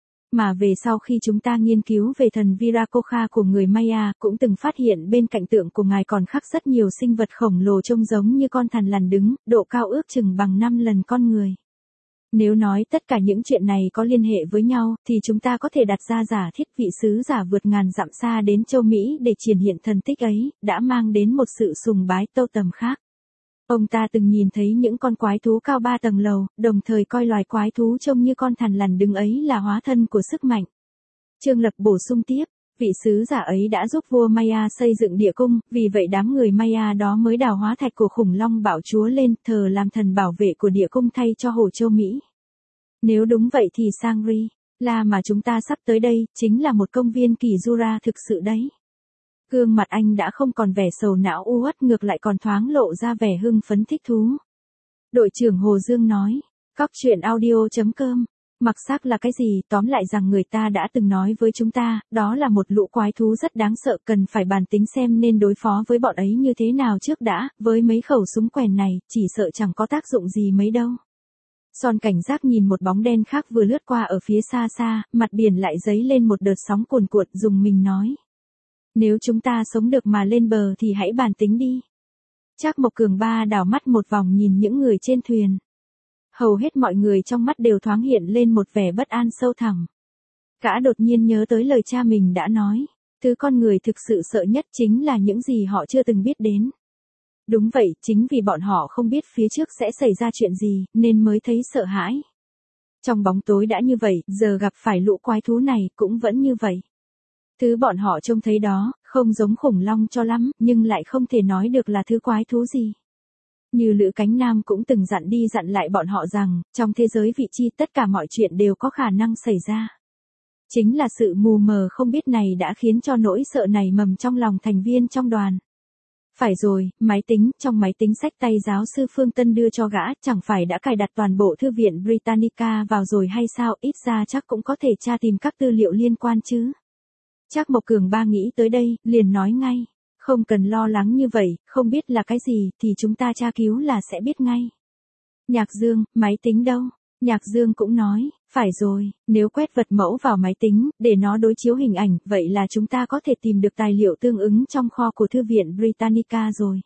Mà về sau khi chúng ta nghiên cứu về thần Viracocha của người Maya, cũng từng phát hiện bên cạnh tượng của ngài còn khắc rất nhiều sinh vật khổng lồ trông giống như con thằn lằn đứng, độ cao ước chừng bằng năm lần con người. Nếu nói tất cả những chuyện này có liên hệ với nhau, thì chúng ta có thể đặt ra giả thiết vị sứ giả vượt ngàn dặm xa đến châu Mỹ để triển hiện thần tích ấy, đã mang đến một sự sùng bái tâu tầm khác. Ông ta từng nhìn thấy những con quái thú cao ba tầng lầu, đồng thời coi loài quái thú trông như con thằn lằn đứng ấy là hóa thân của sức mạnh. Trương Lập bổ sung tiếp, vị sứ giả ấy đã giúp vua Maya xây dựng địa cung, vì vậy đám người Maya đó mới đào hóa thạch của khủng long bạo chúa lên, thờ làm thần bảo vệ của địa cung thay cho hồ châu Mỹ. Nếu đúng vậy thì Shangri-La mà chúng ta sắp tới đây, chính là một công viên kỳ Jura thực sự đấy. Gương mặt anh đã không còn vẻ sầu não u uất, ngược lại còn thoáng lộ ra vẻ hưng phấn thích thú. Đội trưởng Hồ Dương nói, Cóc truyện audio chấm com, mặc xác là cái gì, tóm lại rằng người ta đã từng nói với chúng ta, đó là một lũ quái thú rất đáng sợ, cần phải bàn tính xem nên đối phó với bọn ấy như thế nào trước đã, với mấy khẩu súng quèn này, chỉ sợ chẳng có tác dụng gì mấy đâu. Son cảnh giác nhìn một bóng đen khác vừa lướt qua ở phía xa xa, mặt biển lại dấy lên một đợt sóng cuồn cuộn, dùng mình nói. Nếu chúng ta sống được mà lên bờ thì hãy bàn tính đi. Trác Mộc Cường Ba đảo mắt một vòng nhìn những người trên thuyền. Hầu hết mọi người trong mắt đều thoáng hiện lên một vẻ bất an sâu thẳm. Gã đột nhiên nhớ tới lời cha mình đã nói, thứ con người thực sự sợ nhất chính là những gì họ chưa từng biết đến. Đúng vậy, chính vì bọn họ không biết phía trước sẽ xảy ra chuyện gì, nên mới thấy sợ hãi. Trong bóng tối đã như vậy, giờ gặp phải lũ quái thú này cũng vẫn như vậy. Thứ bọn họ trông thấy đó, không giống khủng long cho lắm, nhưng lại không thể nói được là thứ quái thú gì. Như Lữ Cánh Nam cũng từng dặn đi dặn lại bọn họ rằng, trong thế giới vị chi tất cả mọi chuyện đều có khả năng xảy ra. Chính là sự mù mờ không biết này đã khiến cho nỗi sợ này mầm trong lòng thành viên trong đoàn. Phải rồi, máy tính, trong máy tính sách tay giáo sư Phương Tân đưa cho gã, chẳng phải đã cài đặt toàn bộ thư viện Britannica vào rồi hay sao, ít ra chắc cũng có thể tra tìm các tư liệu liên quan chứ. Trác Mộc Cường Ba nghĩ tới đây, liền nói ngay, không cần lo lắng như vậy, không biết là cái gì, thì chúng ta tra cứu là sẽ biết ngay. Nhạc Dương, máy tính đâu? Nhạc Dương cũng nói, phải rồi, nếu quét vật mẫu vào máy tính, để nó đối chiếu hình ảnh, vậy là chúng ta có thể tìm được tài liệu tương ứng trong kho của Thư viện Britannica rồi.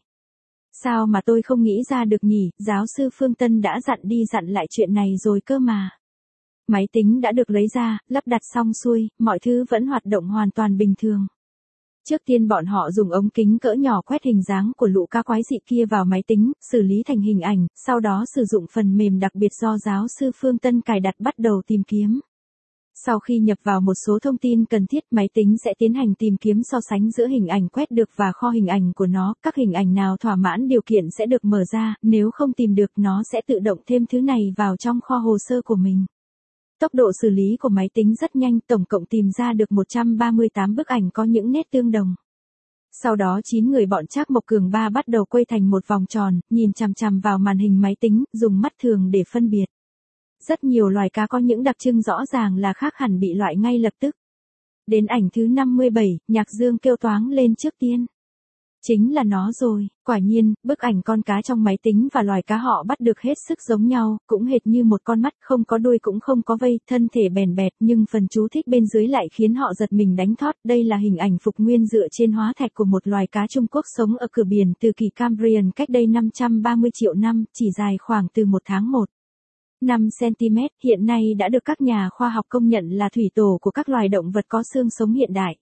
Sao mà tôi không nghĩ ra được nhỉ, giáo sư Phương Tân đã dặn đi dặn lại chuyện này rồi cơ mà. Máy tính đã được lấy ra, lắp đặt xong xuôi, mọi thứ vẫn hoạt động hoàn toàn bình thường. Trước tiên bọn họ dùng ống kính cỡ nhỏ quét hình dáng của lũ cá quái dị kia vào máy tính, xử lý thành hình ảnh, sau đó sử dụng phần mềm đặc biệt do giáo sư Phương Tân cài đặt bắt đầu tìm kiếm. Sau khi nhập vào một số thông tin cần thiết, máy tính sẽ tiến hành tìm kiếm so sánh giữa hình ảnh quét được và kho hình ảnh của nó, các hình ảnh nào thỏa mãn điều kiện sẽ được mở ra, nếu không tìm được nó sẽ tự động thêm thứ này vào trong kho hồ sơ của mình. Tốc độ xử lý của máy tính rất nhanh, tổng cộng tìm ra được một trăm ba mươi tám bức ảnh có những nét tương đồng. Sau đó chín người bọn Trác Mộc Cường Ba bắt đầu quay thành một vòng tròn, nhìn chằm chằm vào màn hình máy tính, dùng mắt thường để phân biệt. Rất nhiều loài cá có những đặc trưng rõ ràng là khác hẳn bị loại ngay lập tức. Đến ảnh thứ năm mươi bảy, Nhạc Dương kêu toáng lên trước tiên. Chính là nó rồi, quả nhiên, bức ảnh con cá trong máy tính và loài cá họ bắt được hết sức giống nhau, cũng hệt như một con mắt, không có đuôi cũng không có vây, thân thể bèn bẹt, nhưng phần chú thích bên dưới lại khiến họ giật mình đánh thót. Đây là hình ảnh phục nguyên dựa trên hóa thạch của một loài cá Trung Quốc sống ở cửa biển từ kỳ Cambrian cách đây năm trăm ba mươi triệu năm, chỉ dài khoảng từ một tháng một phẩy năm xăng-ti-mét, hiện nay đã được các nhà khoa học công nhận là thủy tổ của các loài động vật có xương sống hiện đại.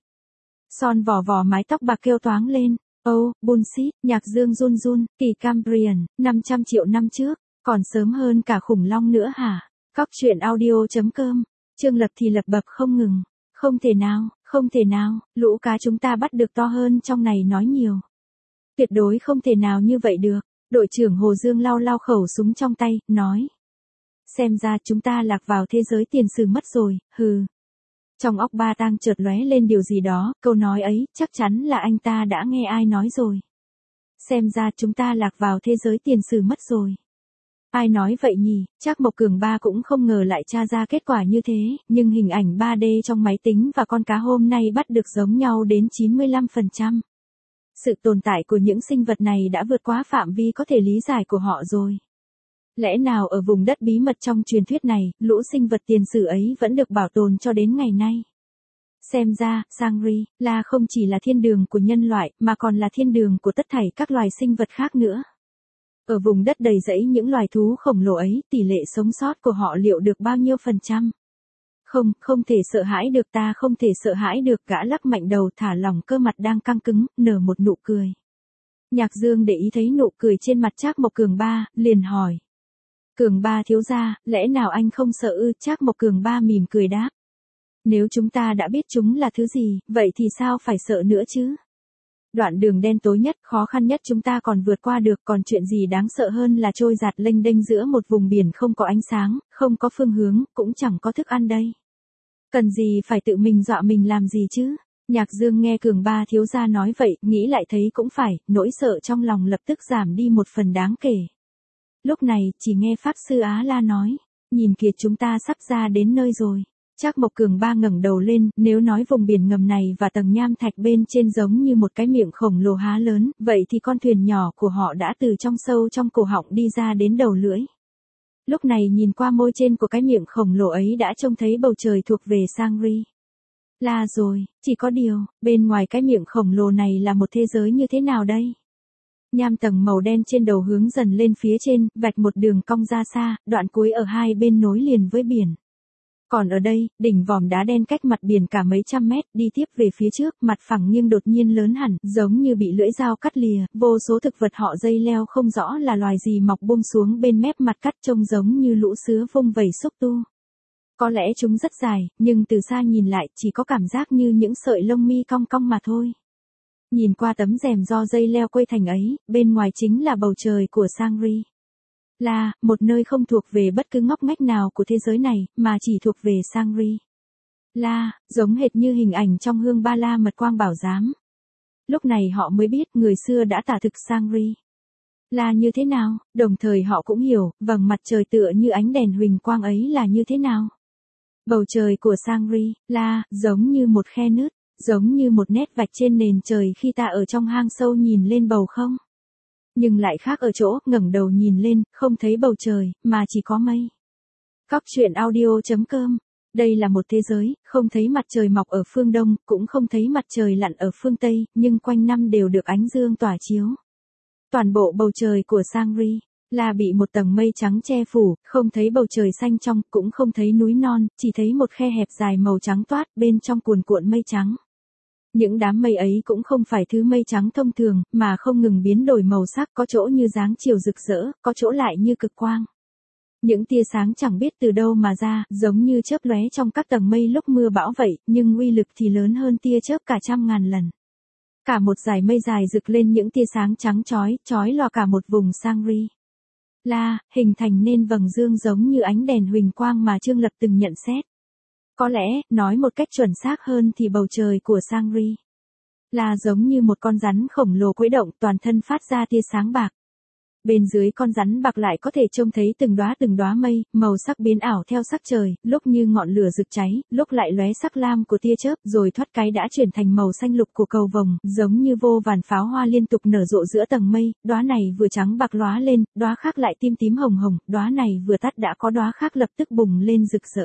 Son vò vò mái tóc bạc kêu toáng lên. Oh, bullshit, Nhạc Dương run run, kỳ Cambrian, năm trăm triệu năm trước, còn sớm hơn cả khủng long nữa hả? Cóc truyện audio chấm com, Trương Lập thì lập bập không ngừng. Không thể nào, không thể nào, lũ cá chúng ta bắt được to hơn trong này nói nhiều. Tuyệt đối không thể nào như vậy được. Đội trưởng Hồ Dương lau lau khẩu súng trong tay, nói. Xem ra chúng ta lạc vào thế giới tiền sử mất rồi, hừ. Trong óc Ba Tang chợt lóe lên điều gì đó, câu nói ấy, chắc chắn là anh ta đã nghe ai nói rồi. Xem ra chúng ta lạc vào thế giới tiền sử mất rồi. Ai nói vậy nhỉ, Trác Mộc Cường Ba cũng không ngờ lại tra ra kết quả như thế, nhưng hình ảnh ba D trong máy tính và con cá hôm nay bắt được giống nhau đến chín mươi lăm phần trăm. Sự tồn tại của những sinh vật này đã vượt quá phạm vi có thể lý giải của họ rồi. Lẽ nào ở vùng đất bí mật trong truyền thuyết này, lũ sinh vật tiền sử ấy vẫn được bảo tồn cho đến ngày nay? Xem ra, Shangri-La không chỉ là thiên đường của nhân loại, mà còn là thiên đường của tất thảy các loài sinh vật khác nữa. Ở vùng đất đầy rẫy những loài thú khổng lồ ấy, tỷ lệ sống sót của họ liệu được bao nhiêu phần trăm? Không, không thể sợ hãi được, ta không thể sợ hãi được, gã lắc mạnh đầu, thả lỏng cơ mặt đang căng cứng, nở một nụ cười. Nhạc Dương để ý thấy nụ cười trên mặt Trác Mộc Cường Ba, liền hỏi. Cường Ba thiếu gia, lẽ nào anh không sợ ư? Trác Mộc Cường Ba mỉm cười đáp. Nếu chúng ta đã biết chúng là thứ gì, vậy thì sao phải sợ nữa chứ? Đoạn đường đen tối nhất, khó khăn nhất chúng ta còn vượt qua được, còn chuyện gì đáng sợ hơn là trôi dạt lênh đênh giữa một vùng biển không có ánh sáng, không có phương hướng, cũng chẳng có thức ăn đây. Cần gì phải tự mình dọa mình làm gì chứ? Nhạc Dương nghe Cường Ba thiếu gia nói vậy, nghĩ lại thấy cũng phải, nỗi sợ trong lòng lập tức giảm đi một phần đáng kể. Lúc này, chỉ nghe Pháp Sư Á La nói, nhìn kìa chúng ta sắp ra đến nơi rồi. Trác Mộc Cường Ba ngẩng đầu lên, nếu nói vùng biển ngầm này và tầng nham thạch bên trên giống như một cái miệng khổng lồ há lớn, vậy thì con thuyền nhỏ của họ đã từ trong sâu trong cổ họng đi ra đến đầu lưỡi. Lúc này nhìn qua môi trên của cái miệng khổng lồ ấy đã trông thấy bầu trời thuộc về Shangri-La rồi, chỉ có điều, bên ngoài cái miệng khổng lồ này là một thế giới như thế nào đây? Nham tầng màu đen trên đầu hướng dần lên phía trên, vạch một đường cong ra xa, đoạn cuối ở hai bên nối liền với biển. Còn ở đây, đỉnh vòm đá đen cách mặt biển cả mấy trăm mét, đi tiếp về phía trước, mặt phẳng nghiêng đột nhiên lớn hẳn, giống như bị lưỡi dao cắt lìa, vô số thực vật họ dây leo không rõ là loài gì mọc bung xuống bên mép mặt cắt trông giống như lũ sứa vung vẩy xúc tu. Có lẽ chúng rất dài, nhưng từ xa nhìn lại chỉ có cảm giác như những sợi lông mi cong cong mà thôi. Nhìn qua tấm rèm do dây leo quây thành ấy, bên ngoài chính là bầu trời của Shangri là, một nơi không thuộc về bất cứ ngóc ngách nào của thế giới này, mà chỉ thuộc về Shangri-La, giống hệt như hình ảnh trong Hương Ba La Mật Quang Bảo Giám. Lúc này họ mới biết người xưa đã tả thực Shangri-La như thế nào, đồng thời họ cũng hiểu, vầng mặt trời tựa như ánh đèn huỳnh quang ấy là như thế nào. Bầu trời của Shangri-La, giống như một khe nứt, giống như một nét vạch trên nền trời khi ta ở trong hang sâu nhìn lên bầu không. Nhưng lại khác ở chỗ, ngẩng đầu nhìn lên, không thấy bầu trời, mà chỉ có mây. Cóc truyện audio chấm com. Đây là một thế giới, không thấy mặt trời mọc ở phương Đông, cũng không thấy mặt trời lặn ở phương Tây, nhưng quanh năm đều được ánh dương tỏa chiếu. Toàn bộ bầu trời của Shangri-La bị một tầng mây trắng che phủ, không thấy bầu trời xanh trong, cũng không thấy núi non, chỉ thấy một khe hẹp dài màu trắng toát, bên trong cuồn cuộn mây trắng. Những đám mây ấy cũng không phải thứ mây trắng thông thường, mà không ngừng biến đổi màu sắc, có chỗ như dáng chiều rực rỡ, có chỗ lại như cực quang. Những tia sáng chẳng biết từ đâu mà ra, giống như chớp lóe trong các tầng mây lúc mưa bão vậy, nhưng uy lực thì lớn hơn tia chớp cả trăm ngàn lần. Cả một dải mây dài rực lên những tia sáng trắng chói, chói lòa cả một vùng Shangri-La, hình thành nên vầng dương giống như ánh đèn huỳnh quang mà Trương Lập từng nhận xét. Có lẽ, nói một cách chuẩn xác hơn thì bầu trời của Shangri-La giống như một con rắn khổng lồ khuấy động, toàn thân phát ra tia sáng bạc. Bên dưới con rắn bạc lại có thể trông thấy từng đóa từng đóa mây, màu sắc biến ảo theo sắc trời, lúc như ngọn lửa rực cháy, lúc lại lóe sắc lam của tia chớp, rồi thoát cái đã chuyển thành màu xanh lục của cầu vồng, giống như vô vàn pháo hoa liên tục nở rộ giữa tầng mây, đóa này vừa trắng bạc lóa lên, đóa khác lại tím tím hồng hồng, đóa này vừa tắt đã có đóa khác lập tức bùng lên rực rỡ.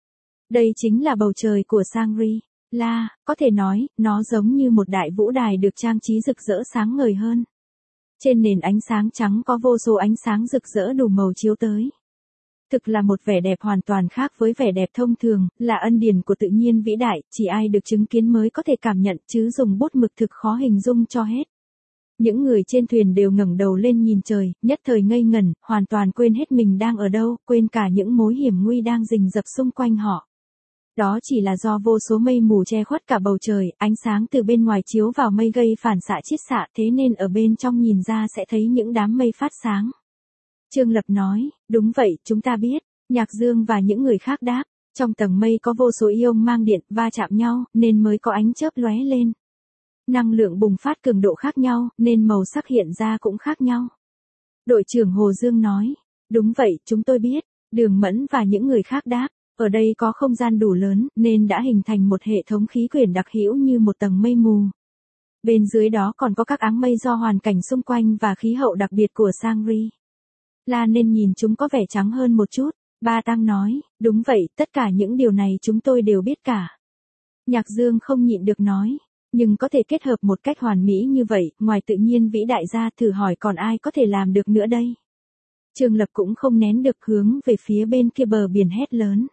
Đây chính là bầu trời của Shangri-La, có thể nói, nó giống như một đại vũ đài được trang trí rực rỡ sáng ngời hơn. Trên nền ánh sáng trắng có vô số ánh sáng rực rỡ đủ màu chiếu tới. Thực là một vẻ đẹp hoàn toàn khác với vẻ đẹp thông thường, là ân điển của tự nhiên vĩ đại, chỉ ai được chứng kiến mới có thể cảm nhận, chứ dùng bút mực thực khó hình dung cho hết. Những người trên thuyền đều ngẩng đầu lên nhìn trời, nhất thời ngây ngẩn, hoàn toàn quên hết mình đang ở đâu, quên cả những mối hiểm nguy đang rình rập xung quanh họ. Đó chỉ là do vô số mây mù che khuất cả bầu trời, ánh sáng từ bên ngoài chiếu vào mây gây phản xạ chiết xạ, thế nên ở bên trong nhìn ra sẽ thấy những đám mây phát sáng. Trương Lập nói, đúng vậy, chúng ta biết. Nhạc Dương và những người khác đáp, trong tầng mây có vô số ion mang điện va chạm nhau, nên mới có ánh chớp lóe lên. Năng lượng bùng phát cường độ khác nhau, nên màu sắc hiện ra cũng khác nhau. Đội trưởng Hồ Dương nói, đúng vậy, chúng tôi biết. Đường Mẫn và những người khác đáp, ở đây có không gian đủ lớn, nên đã hình thành một hệ thống khí quyển đặc hữu như một tầng mây mù. Bên dưới đó còn có các áng mây do hoàn cảnh xung quanh và khí hậu đặc biệt của Shangri-La La nên nhìn chúng có vẻ trắng hơn một chút. Ba Tăng nói, đúng vậy, tất cả những điều này chúng tôi đều biết cả. Nhạc Dương không nhịn được nói, nhưng có thể kết hợp một cách hoàn mỹ như vậy, ngoài tự nhiên vĩ đại ra thử hỏi còn ai có thể làm được nữa đây. Trương Lập cũng không nén được hướng về phía bên kia bờ biển hét lớn.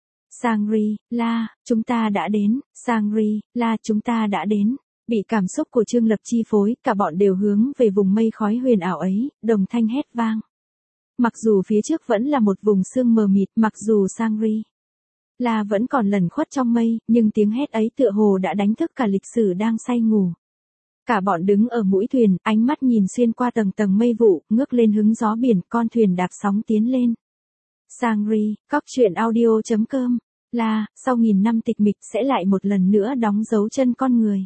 Shangri-La, chúng ta đã đến, Shangri-La, chúng ta đã đến. Bị cảm xúc của Trương Lập chi phối, cả bọn đều hướng về vùng mây khói huyền ảo ấy, đồng thanh hét vang. Mặc dù phía trước vẫn là một vùng sương mờ mịt, mặc dù Shangri-La vẫn còn lẩn khuất trong mây, nhưng tiếng hét ấy tựa hồ đã đánh thức cả lịch sử đang say ngủ. Cả bọn đứng ở mũi thuyền, ánh mắt nhìn xuyên qua tầng tầng mây vụ, ngước lên hứng gió biển, con thuyền đạp sóng tiến lên. Shangri, Cóc truyện audio chấm com. La, sau nghìn năm tịch mịch sẽ lại một lần nữa đóng dấu chân con người.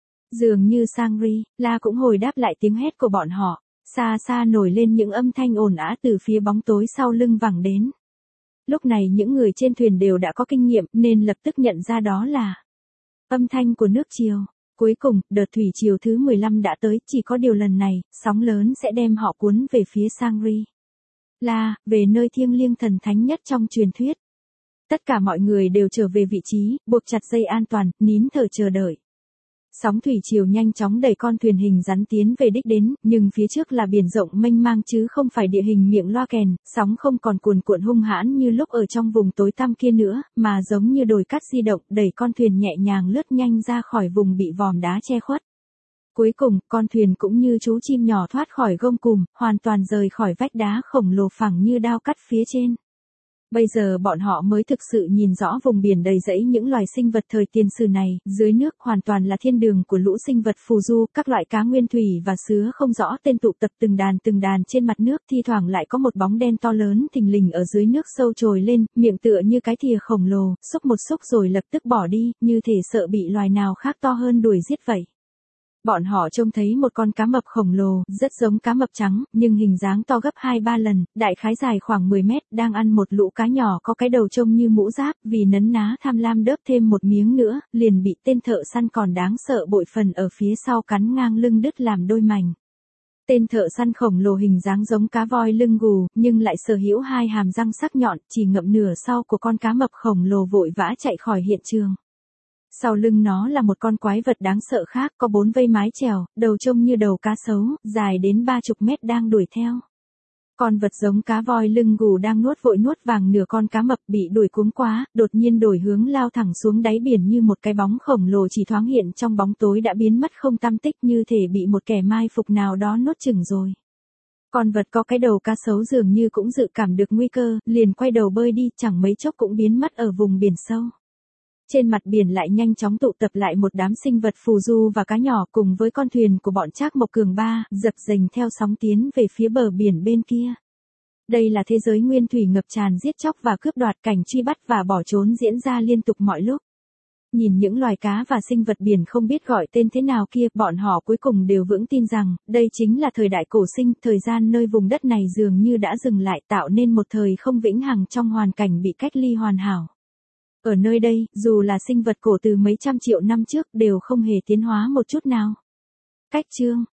Dường như Shangri-La cũng hồi đáp lại tiếng hét của bọn họ, xa xa nổi lên những âm thanh ồn ào từ phía bóng tối sau lưng vẳng đến. Lúc này những người trên thuyền đều đã có kinh nghiệm nên lập tức nhận ra đó là âm thanh của nước triều. Cuối cùng, đợt thủy triều thứ mười lăm đã tới, chỉ có điều lần này, sóng lớn sẽ đem họ cuốn về phía Shangri-La, về nơi thiêng liêng thần thánh nhất trong truyền thuyết. Tất cả mọi người đều trở về vị trí, buộc chặt dây an toàn, nín thở chờ đợi. Sóng thủy triều nhanh chóng đẩy con thuyền hình rắn tiến về đích đến, nhưng phía trước là biển rộng mênh mang chứ không phải địa hình miệng loa kèn, sóng không còn cuồn cuộn hung hãn như lúc ở trong vùng tối tăm kia nữa, mà giống như đồi cát di động, đẩy con thuyền nhẹ nhàng lướt nhanh ra khỏi vùng bị vòm đá che khuất. Cuối cùng, con thuyền cũng như chú chim nhỏ thoát khỏi gông cùm, hoàn toàn rời khỏi vách đá khổng lồ phẳng như đao cắt phía trên. Bây giờ bọn họ mới thực sự nhìn rõ vùng biển đầy rẫy những loài sinh vật thời tiền sử này, dưới nước hoàn toàn là thiên đường của lũ sinh vật phù du, các loại cá nguyên thủy và sứa không rõ tên tụ tập từng đàn từng đàn trên mặt nước, thi thoảng lại có một bóng đen to lớn thình lình ở dưới nước sâu trồi lên, miệng tựa như cái thìa khổng lồ, xúc một xúc rồi lập tức bỏ đi, như thể sợ bị loài nào khác to hơn đuổi giết vậy. Bọn họ trông thấy một con cá mập khổng lồ, rất giống cá mập trắng, nhưng hình dáng to gấp hai ba lần, đại khái dài khoảng mười mét, đang ăn một lũ cá nhỏ có cái đầu trông như mũ giáp, vì nấn ná tham lam đớp thêm một miếng nữa, liền bị tên thợ săn còn đáng sợ bội phần ở phía sau cắn ngang lưng đứt làm đôi mảnh. Tên thợ săn khổng lồ hình dáng giống cá voi lưng gù, nhưng lại sở hữu hai hàm răng sắc nhọn, chỉ ngậm nửa sau của con cá mập khổng lồ vội vã chạy khỏi hiện trường. Sau lưng nó là một con quái vật đáng sợ khác, có bốn vây mái chèo, đầu trông như đầu cá sấu, dài đến ba chục mét đang đuổi theo. Con vật giống cá voi lưng gù đang nuốt vội nuốt vàng nửa con cá mập bị đuổi cuống quá, đột nhiên đổi hướng lao thẳng xuống đáy biển như một cái bóng khổng lồ chỉ thoáng hiện trong bóng tối đã biến mất không tăm tích, như thể bị một kẻ mai phục nào đó nuốt chửng rồi. Con vật có cái đầu cá sấu dường như cũng dự cảm được nguy cơ, liền quay đầu bơi đi, chẳng mấy chốc cũng biến mất ở vùng biển sâu. Trên mặt biển lại nhanh chóng tụ tập lại một đám sinh vật phù du và cá nhỏ cùng với con thuyền của bọn Trác Mộc Cường Ba, dập dềnh theo sóng tiến về phía bờ biển bên kia. Đây là thế giới nguyên thủy ngập tràn giết chóc và cướp đoạt, cảnh truy bắt và bỏ trốn diễn ra liên tục mọi lúc. Nhìn những loài cá và sinh vật biển không biết gọi tên thế nào kia, bọn họ cuối cùng đều vững tin rằng, đây chính là thời đại cổ sinh, thời gian nơi vùng đất này dường như đã dừng lại, tạo nên một thời không vĩnh hằng trong hoàn cảnh bị cách ly hoàn hảo. Ở nơi đây, dù là sinh vật cổ từ mấy trăm triệu năm trước, đều không hề tiến hóa một chút nào. Cách chương